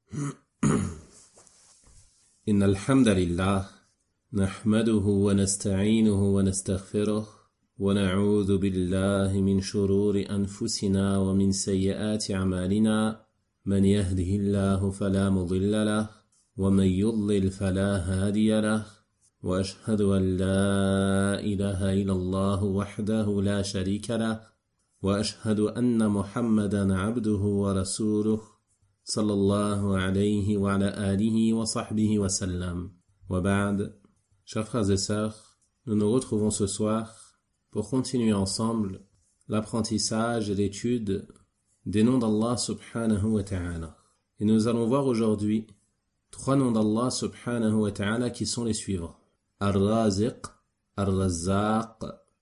إن الحمد لله نحمده ونستعينه ونستغفره ونعوذ بالله من شرور أنفسنا ومن سيئات أعمالنا من يهده الله فلا مضل له ومن يضلل فلا هادي له وأشهد أن لا إله إلا الله وحده لا شريك له وأشهد أن محمدا عبده ورسوله صلى الله عليه وعلى آله وصحبه وسلم. وبعد, chers frères et sœurs, nous nous retrouvons ce soir pour continuer ensemble l'apprentissage et l'étude des noms d'Allah subhanahu wa ta'ala. Et nous allons voir aujourd'hui 3 noms d'Allah subhanahu wa ta'ala qui sont les suivants. Ar-Raziq, Ar-Razzaq,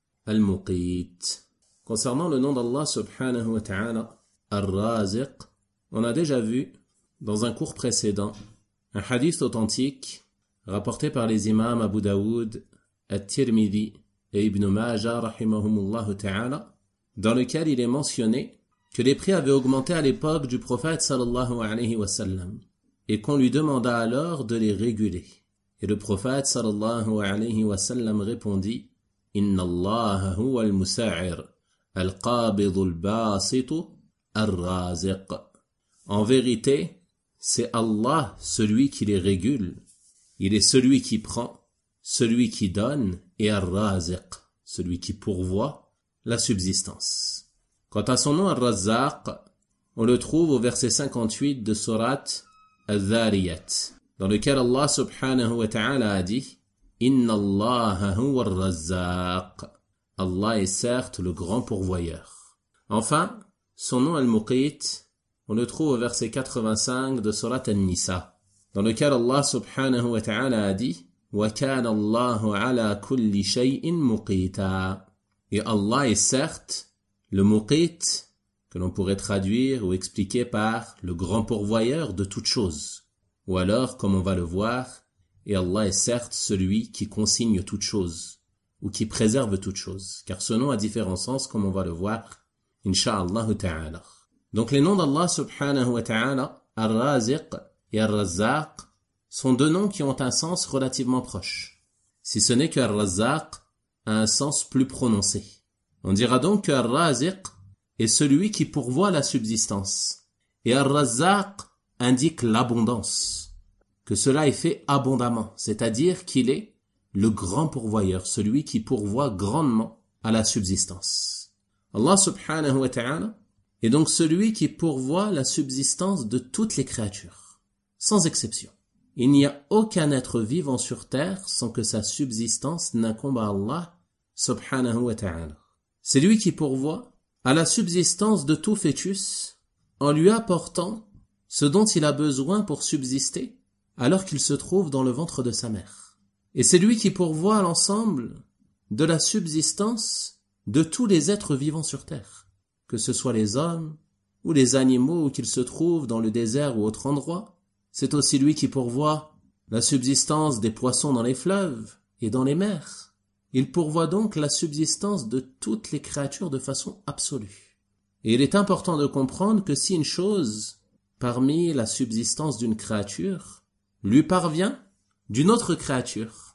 Al-Muqit. Concernant le nom d'Allah subhanahu wa ta'ala, Ar-Raziq, on a déjà vu dans un cours précédent un hadith authentique rapporté par les imams Abu Daoud, At-Tirmidhi et Ibn Majah rahimahumullah ta'ala, dans lequel il est mentionné que les prix avaient augmenté à l'époque du prophète sallallahu alayhi wa sallam et qu'on lui demanda alors de les réguler. Et le prophète sallallahu alayhi wa sallam répondit: Inna Allah huwa al-musa'ir, al-qabidu al-basitu, al-raziq. En vérité, c'est Allah celui qui les régule. Il est celui qui prend, celui qui donne, et Ar-Raziq, celui qui pourvoit la subsistance. Quant à son nom Ar-Razzaq, on le trouve au verset 58 de sourate Al-Dhariyat, dans lequel Allah subhanahu wa ta'ala a dit: Inna Allah huwa Ar-Razzaq. Allah est certes le grand pourvoyeur. Enfin, son nom Al-Muqit, on le trouve au verset 85 de sourate An-Nisa, dans lequel Allah subhanahu wa ta'ala a dit: Wa kana Allahu ala kulli shay'in muqita. Et Allah est certes le Muqit, que l'on pourrait traduire ou expliquer par le grand pourvoyeur de toutes choses. Ou alors, comme on va le voir, et Allah est certes celui qui consigne toutes choses, ou qui préserve toutes choses, car ce nom a différents sens, comme on va le voir, insha'Allah ta'ala. Donc les noms d'Allah subhanahu wa ta'ala, Ar-Raziq et Ar-Razzaq, sont 2 noms qui ont un sens relativement proche, si ce n'est que Ar-Razzaq a un sens plus prononcé. On dira donc que Ar-Raziq est celui qui pourvoit la subsistance, et Ar-Razzaq indique l'abondance, que cela est fait abondamment, c'est-à-dire qu'il est le grand pourvoyeur, celui qui pourvoit grandement à la subsistance. Allah subhanahu wa ta'ala est donc celui qui pourvoit la subsistance de toutes les créatures, sans exception. Il n'y a aucun être vivant sur terre sans que sa subsistance n'incombe à Allah subhanahu wa ta'ala. C'est lui qui pourvoit à la subsistance de tout fœtus en lui apportant ce dont il a besoin pour subsister alors qu'il se trouve dans le ventre de sa mère. Et c'est lui qui pourvoit à l'ensemble de la subsistance de tous les êtres vivants sur terre, que ce soit les hommes ou les animaux ou qu'ils se trouvent dans le désert ou autre endroit. C'est aussi lui qui pourvoit la subsistance des poissons dans les fleuves et dans les mers. Il pourvoit donc la subsistance de toutes les créatures de façon absolue. Et il est important de comprendre que si une chose, parmi la subsistance d'une créature, lui parvient d'une autre créature,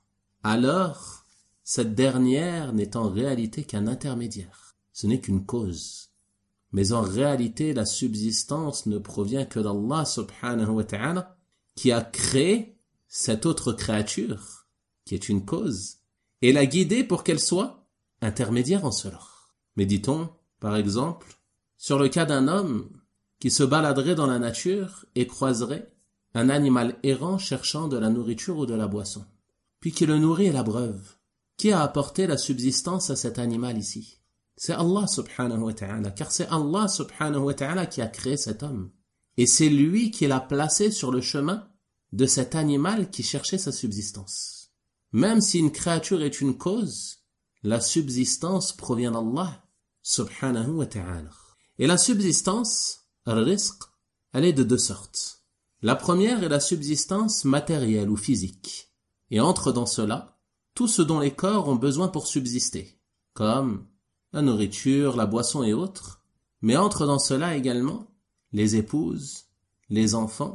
alors cette dernière n'est en réalité qu'un intermédiaire. Ce n'est qu'une cause. Mais en réalité, la subsistance ne provient que d'Allah subhanahu wa ta'ala, qui a créé cette autre créature, qui est une cause, et l'a guidée pour qu'elle soit intermédiaire en cela. Méditons, par exemple, sur le cas d'un homme qui se baladerait dans la nature et croiserait un animal errant cherchant de la nourriture ou de la boisson, puis qui le nourrit et l'abreuve. Qui a apporté la subsistance à cet animal ici? C'est Allah subhanahu wa ta'ala, car c'est Allah subhanahu wa ta'ala qui a créé cet homme. Et c'est lui qui l'a placé sur le chemin de cet animal qui cherchait sa subsistance. Même si une créature est une cause, la subsistance provient d'Allah subhanahu wa ta'ala. Et la subsistance, al-rizq, elle est de 2 sortes. La première est la subsistance matérielle ou physique. Et entre dans cela tout ce dont les corps ont besoin pour subsister, comme la nourriture, la boisson et autres, mais entre dans cela également les épouses, les enfants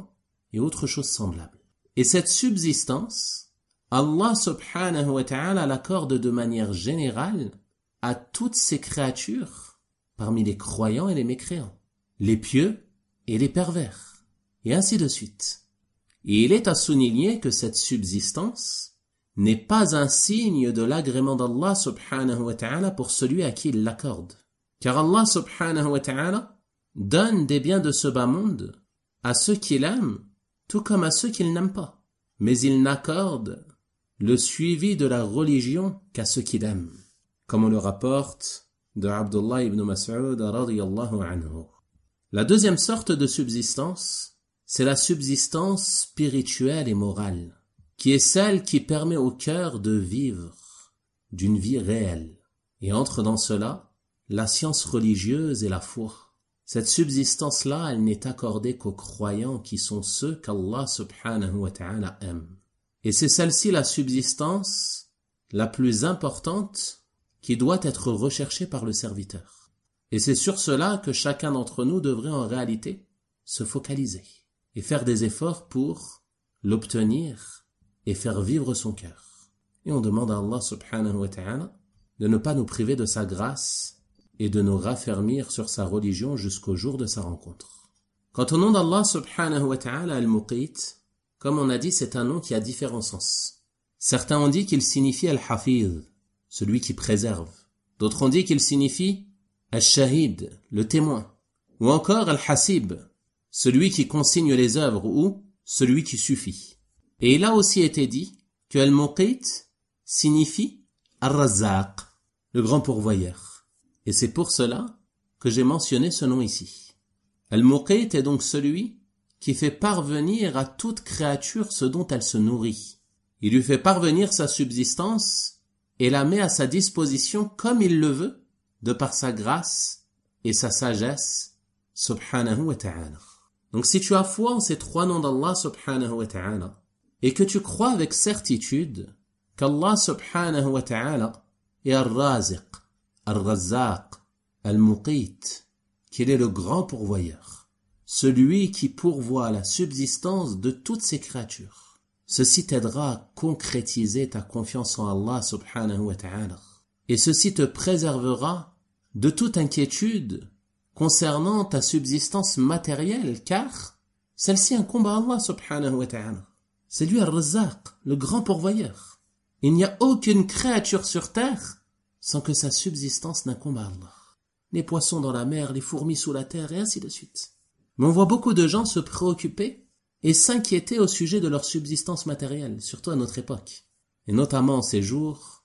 et autres choses semblables. Et cette subsistance, Allah subhanahu wa ta'ala l'accorde de manière générale à toutes ces créatures, parmi les croyants et les mécréants, les pieux et les pervers, et ainsi de suite. Et il est à souligner que cette subsistance n'est pas un signe de l'agrément d'Allah subhanahu wa ta'ala pour celui à qui il l'accorde. Car Allah subhanahu wa ta'ala donne des biens de ce bas monde à ceux qu'il aime, tout comme à ceux qu'il n'aime pas. Mais il n'accorde le suivi de la religion qu'à ceux qu'il aime, comme on le rapporte de Abdullah ibn Mas'ud radiyallahu anhu. La deuxième sorte de subsistance, c'est la subsistance spirituelle et morale, qui est celle qui permet au cœur de vivre d'une vie réelle. Et entre dans cela la science religieuse et la foi. Cette subsistance-là, elle n'est accordée qu'aux croyants qui sont ceux qu'Allah subhanahu wa ta'ala aime. Et c'est celle-ci la subsistance la plus importante qui doit être recherchée par le serviteur. Et c'est sur cela que chacun d'entre nous devrait en réalité se focaliser et faire des efforts pour l'obtenir et faire vivre son cœur. Et on demande à Allah subhanahu wa ta'ala de ne pas nous priver de sa grâce et de nous raffermir sur sa religion jusqu'au jour de sa rencontre. Quant au nom d'Allah subhanahu wa ta'ala al-Muqit, comme on a dit, c'est un nom qui a différents sens. Certains ont dit qu'il signifie al-Hafiz, celui qui préserve. D'autres ont dit qu'il signifie al-Shahid, le témoin. Ou encore al-Hasib, celui qui consigne les œuvres, ou celui qui suffit. Et il a aussi été dit que al-Muqit signifie al-Razzaq, le grand pourvoyeur. Et c'est pour cela que j'ai mentionné ce nom ici. Al-Muqit est donc celui qui fait parvenir à toute créature ce dont elle se nourrit. Il lui fait parvenir sa subsistance et la met à sa disposition comme il le veut, de par sa grâce et sa sagesse, subhanahu wa ta'ala. Donc si tu as foi en ces trois noms d'Allah subhanahu wa ta'ala, et que tu crois avec certitude qu'Allah subhanahu wa ta'ala est Ar-Raziq, Ar-Razzaq, Al-Muqit, qu'il est le grand pourvoyeur, celui qui pourvoit la subsistance de toutes ces créatures. Ceci t'aidera à concrétiser ta confiance en Allah subhanahu wa ta'ala. Et ceci te préservera de toute inquiétude concernant ta subsistance matérielle, car celle-ci incombe à Allah subhanahu wa ta'ala. C'est lui Ar-Razzaq, le grand pourvoyeur. Il n'y a aucune créature sur terre sans que sa subsistance n'incombe à Allah. Les poissons dans la mer, les fourmis sous la terre, et ainsi de suite. Mais on voit beaucoup de gens se préoccuper et s'inquiéter au sujet de leur subsistance matérielle, surtout à notre époque. Et notamment en ces jours,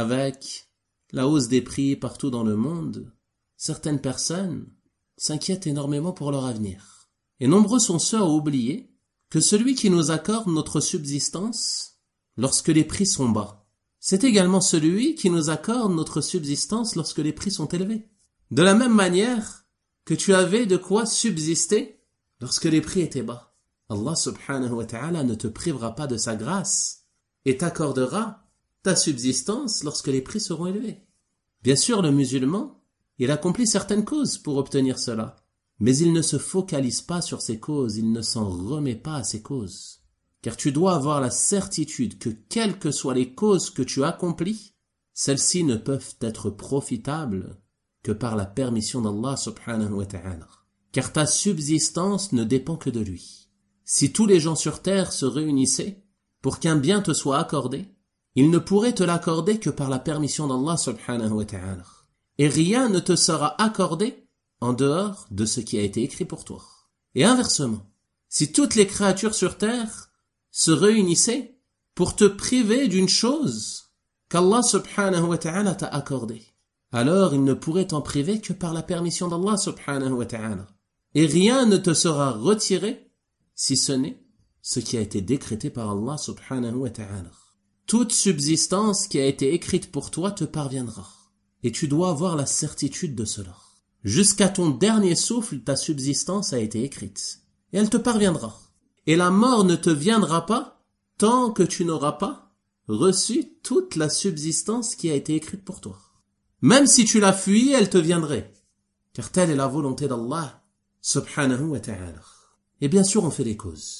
avec la hausse des prix partout dans le monde, certaines personnes s'inquiètent énormément pour leur avenir. Et nombreux sont ceux à oublier que celui qui nous accorde notre subsistance lorsque les prix sont bas, c'est également celui qui nous accorde notre subsistance lorsque les prix sont élevés. De la même manière que tu avais de quoi subsister lorsque les prix étaient bas. Allah subhanahu wa ta'ala ne te privera pas de sa grâce et t'accordera ta subsistance lorsque les prix seront élevés. Bien sûr, le musulman, il accomplit certaines causes pour obtenir cela, mais il ne se focalise pas sur ces causes, il ne s'en remet pas à ces causes. Car tu dois avoir la certitude que quelles que soient les causes que tu accomplis, celles-ci ne peuvent être profitables que par la permission d'Allah subhanahu wa ta'ala. Car ta subsistance ne dépend que de lui. Si tous les gens sur terre se réunissaient pour qu'un bien te soit accordé, ils ne pourraient te l'accorder que par la permission d'Allah subhanahu wa ta'ala. Et rien ne te sera accordé en dehors de ce qui a été écrit pour toi. Et inversement, si toutes les créatures sur terre se réunissaient pour te priver d'une chose qu'Allah subhanahu wa ta'ala t'a accordée, alors il ne pourrait t'en priver que par la permission d'Allah subhanahu wa ta'ala. Et rien ne te sera retiré si ce n'est ce qui a été décrété par Allah subhanahu wa ta'ala. Toute subsistance qui a été écrite pour toi te parviendra. Et tu dois avoir la certitude de cela. Jusqu'à ton dernier souffle, ta subsistance a été écrite. Et elle te parviendra. Et la mort ne te viendra pas tant que tu n'auras pas reçu toute la subsistance qui a été écrite pour toi. Même si tu la fuyais, elle te viendrait. Car telle est la volonté d'Allah subhanahu wa ta'ala. Et bien sûr, on fait des causes.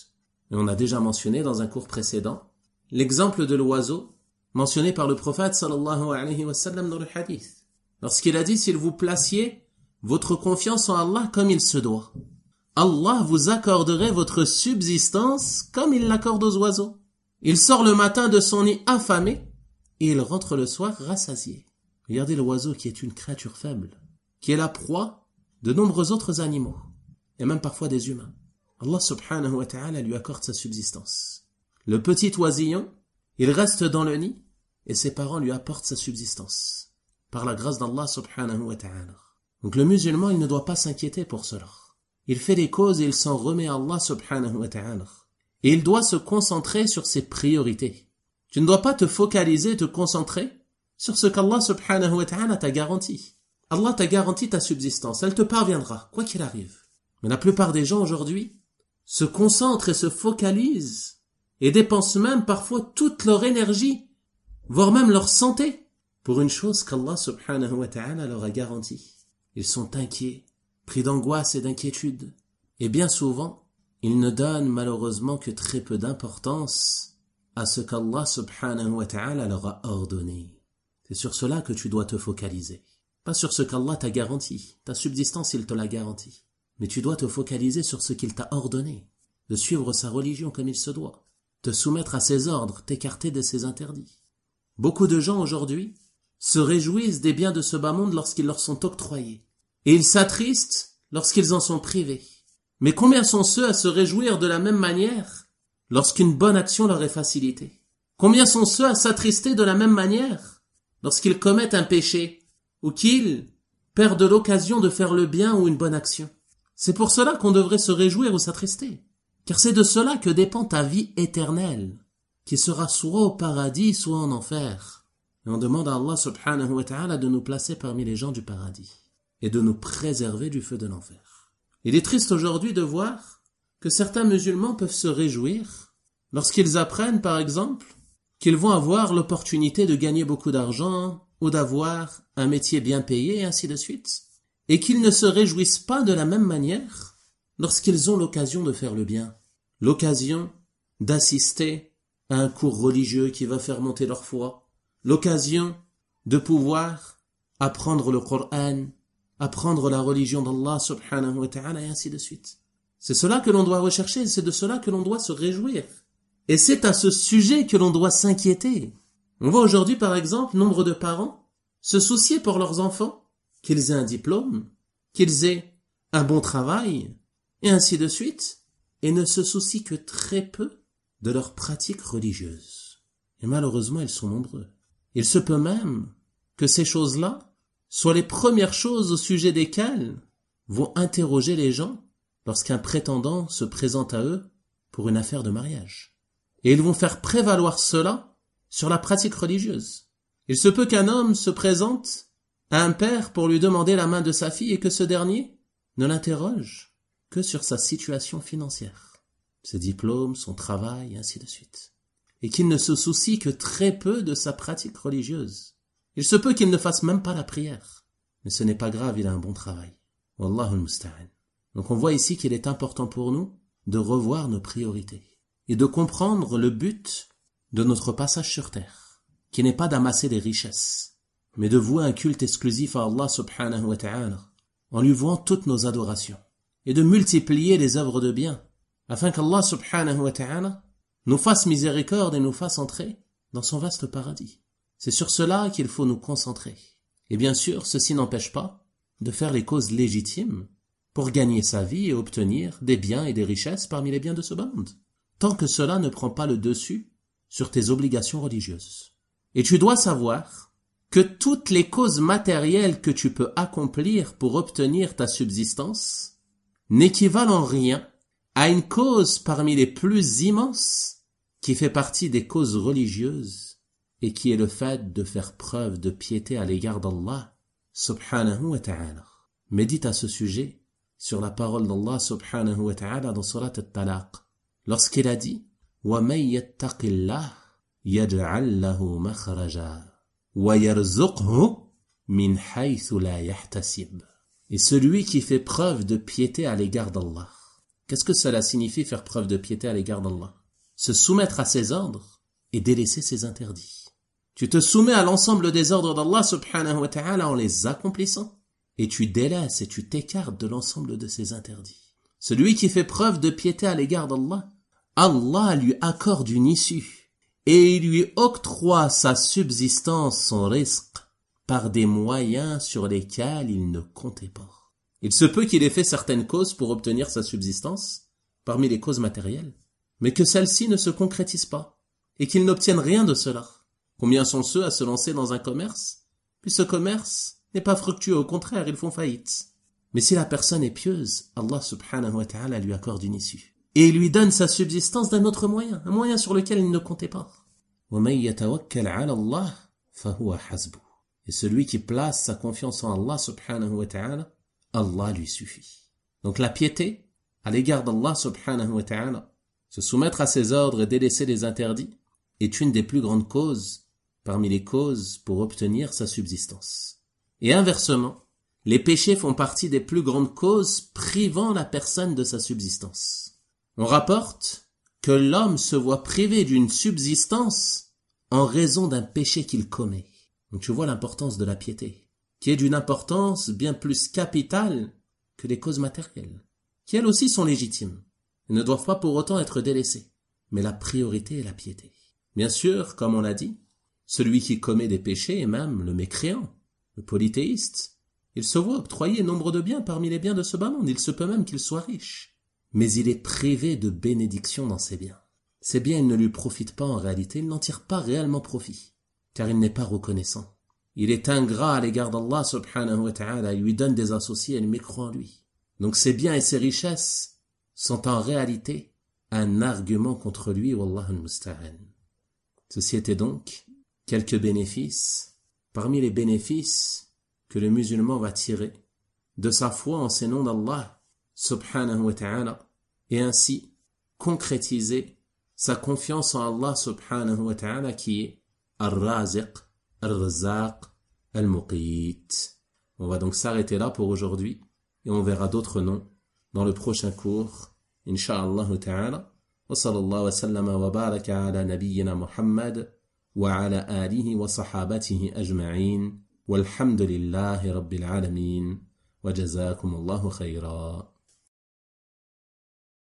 Et on a déjà mentionné dans un cours précédent l'exemple de l'oiseau mentionné par le prophète sallallahu alayhi wa sallam dans le hadith. Lorsqu'il a dit, s'il vous placiez votre confiance en Allah comme il se doit, Allah vous accorderait votre subsistance comme il l'accorde aux oiseaux. Il sort le matin de son nid affamé et il rentre le soir rassasié. Regardez l'oiseau qui est une créature faible, qui est la proie de nombreux autres animaux, et même parfois des humains. Allah subhanahu wa ta'ala lui accorde sa subsistance. Le petit oisillon, il reste dans le nid et ses parents lui apportent sa subsistance par la grâce d'Allah subhanahu wa ta'ala. Donc le musulman, il ne doit pas s'inquiéter pour cela. Il fait des causes et il s'en remet à Allah subhanahu wa ta'ala. Et il doit se concentrer sur ses priorités. Tu ne dois pas te focaliser, te concentrer sur ce qu'Allah subhanahu wa ta'ala t'a garanti. Allah t'a garanti ta subsistance, elle te parviendra, quoi qu'il arrive. Mais la plupart des gens aujourd'hui se concentrent et se focalisent et dépensent même parfois toute leur énergie, voire même leur santé, pour une chose qu'Allah subhanahu wa ta'ala leur a garantie. Ils sont inquiets, pris d'angoisse et d'inquiétude. Et bien souvent, ils ne donnent malheureusement que très peu d'importance à ce qu'Allah subhanahu wa ta'ala leur a ordonné. C'est sur cela que tu dois te focaliser. Pas sur ce qu'Allah t'a garanti. Ta subsistance, il te l'a garanti. Mais tu dois te focaliser sur ce qu'il t'a ordonné. De suivre sa religion comme il se doit. Te soumettre à ses ordres, t'écarter de ses interdits. Beaucoup de gens aujourd'hui se réjouissent des biens de ce bas monde lorsqu'ils leur sont octroyés. Et ils s'attristent lorsqu'ils en sont privés. Mais combien sont ceux à se réjouir de la même manière lorsqu'une bonne action leur est facilitée? Combien sont ceux à s'attrister de la même manière lorsqu'ils commettent un péché ou qu'ils perdent l'occasion de faire le bien ou une bonne action? C'est pour cela qu'on devrait se réjouir ou s'attrister. Car c'est de cela que dépend ta vie éternelle, qui sera soit au paradis, soit en enfer. Et on demande à Allah subhanahu wa ta'ala de nous placer parmi les gens du paradis et de nous préserver du feu de l'enfer. Il est triste aujourd'hui de voir que certains musulmans peuvent se réjouir lorsqu'ils apprennent, par exemple, qu'ils vont avoir l'opportunité de gagner beaucoup d'argent ou d'avoir un métier bien payé et ainsi de suite, et qu'ils ne se réjouissent pas de la même manière lorsqu'ils ont l'occasion de faire le bien, l'occasion d'assister à un cours religieux qui va faire monter leur foi, l'occasion de pouvoir apprendre le Coran, apprendre la religion d'Allah subhanahu wa ta'ala et ainsi de suite. C'est cela que l'on doit rechercher, c'est de cela que l'on doit se réjouir. Et c'est à ce sujet que l'on doit s'inquiéter. On voit aujourd'hui par exemple nombre de parents se soucier pour leurs enfants, qu'ils aient un diplôme, qu'ils aient un bon travail, et ainsi de suite, et ne se soucient que très peu de leurs pratiques religieuses. Et malheureusement, ils sont nombreux. Il se peut même que ces choses-là soient les premières choses au sujet desquelles vont interroger les gens lorsqu'un prétendant se présente à eux pour une affaire de mariage. Et ils vont faire prévaloir cela sur la pratique religieuse. Il se peut qu'un homme se présente à un père pour lui demander la main de sa fille et que ce dernier ne l'interroge que sur sa situation financière, ses diplômes, son travail, et ainsi de suite. Et qu'il ne se soucie que très peu de sa pratique religieuse. Il se peut qu'il ne fasse même pas la prière. Mais ce n'est pas grave, il a un bon travail. Wallahu al-musta'an. Donc on voit ici qu'il est important pour nous de revoir nos priorités et de comprendre le but de notre passage sur terre, qui n'est pas d'amasser des richesses, mais de vouer un culte exclusif à Allah subhanahu wa ta'ala, en lui vouant toutes nos adorations, et de multiplier les œuvres de bien, afin qu'Allah subhanahu wa ta'ala nous fasse miséricorde et nous fasse entrer dans son vaste paradis. C'est sur cela qu'il faut nous concentrer. Et bien sûr, ceci n'empêche pas de faire les causes légitimes pour gagner sa vie et obtenir des biens et des richesses parmi les biens de ce monde, tant que cela ne prend pas le dessus sur tes obligations religieuses. Et tu dois savoir que toutes les causes matérielles que tu peux accomplir pour obtenir ta subsistance n'équivalent en rien à une cause parmi les plus immenses qui fait partie des causes religieuses et qui est le fait de faire preuve de piété à l'égard d'Allah subhanahu wa ta'ala. Médite à ce sujet sur la parole d'Allah subhanahu wa ta'ala dans Surat al-Talaq, lorsqu'il a dit وَمَنْ يَتَّقِ اللَّهِ يَجْعَلْ لَهُ مَخْرَجًا وَيَرْزُقْهُ مِنْ حَيْثُ لَا يَحْتَسِبُ. Et celui qui fait preuve de piété à l'égard d'Allah, Qu'est-ce que cela signifie faire preuve de piété à l'égard d'Allah? Se soumettre à ses ordres et délaisser ses interdits. Tu te soumets à l'ensemble des ordres d'Allah subhanahu wa ta'ala en les accomplissant et tu délaisses et tu t'écartes de l'ensemble de ses interdits. Celui qui fait preuve de piété à l'égard d'Allah, Allah lui accorde une issue et il lui octroie sa subsistance, son rizq, par des moyens sur lesquels il ne comptait pas. Il se peut qu'il ait fait certaines causes pour obtenir sa subsistance, parmi les causes matérielles, mais que celles-ci ne se concrétisent pas, et qu'il n'obtienne rien de cela. Combien sont ceux à se lancer dans un commerce, puis ce commerce n'est pas fructueux, au contraire, ils font faillite. Mais si la personne est pieuse, Allah subhanahu wa ta'ala lui accorde une issue. Et il lui donne sa subsistance d'un autre moyen, un moyen sur lequel il ne comptait pas. وَمَن يَتَوَكَّلْ عَلَى اللَّهِ فَهُوَ حَسْبُهُ. Et celui qui place sa confiance en Allah subhanahu wa ta'ala, Allah lui suffit. Donc la piété à l'égard d'Allah subhanahu wa ta'ala, se soumettre à ses ordres et délaisser les interdits, est une des plus grandes causes parmi les causes pour obtenir sa subsistance. Et inversement, les péchés font partie des plus grandes causes privant la personne de sa subsistance. On rapporte que l'homme se voit privé d'une subsistance en raison d'un péché qu'il commet. Donc tu vois l'importance de la piété, qui est d'une importance bien plus capitale que les causes matérielles, qui elles aussi sont légitimes et ne doivent pas pour autant être délaissées. Mais la priorité est la piété. Bien sûr, comme on l'a dit, celui qui commet des péchés, et même le mécréant, le polythéiste, il se voit octroyer nombre de biens parmi les biens de ce bas monde, il se peut même qu'il soit riche. Mais il est privé de bénédiction dans ses biens. Ces biens, ils ne lui profitent pas en réalité, il n'en tire pas réellement profit, car il n'est pas reconnaissant. Il est ingrat à l'égard d'Allah subhanahu wa ta'ala, il lui donne des associés, il mécroit en lui. Donc ses biens et ses richesses sont en réalité un argument contre lui, wallahu al-musta'an. Ceci était donc quelques bénéfices, parmi les bénéfices que le musulman va tirer de sa foi en ces noms d'Allah subhanahu wa ta'ala et ainsi concrétiser sa confiance en Allah subhanahu wa ta'ala qui est Ar-Raziq, Ar-Razzaq, Al-Muqit. On va donc s'arrêter là pour aujourd'hui et on verra d'autres noms dans le prochain cours, Inch'Allah ta'ala. Wa sallallahu wa sallama wa baraka ala nabiyyina Muhammad wa ala alihi wa sahabatihi ajma'in walhamdulillahi rabbil alamin wa jazakumullahu khayra.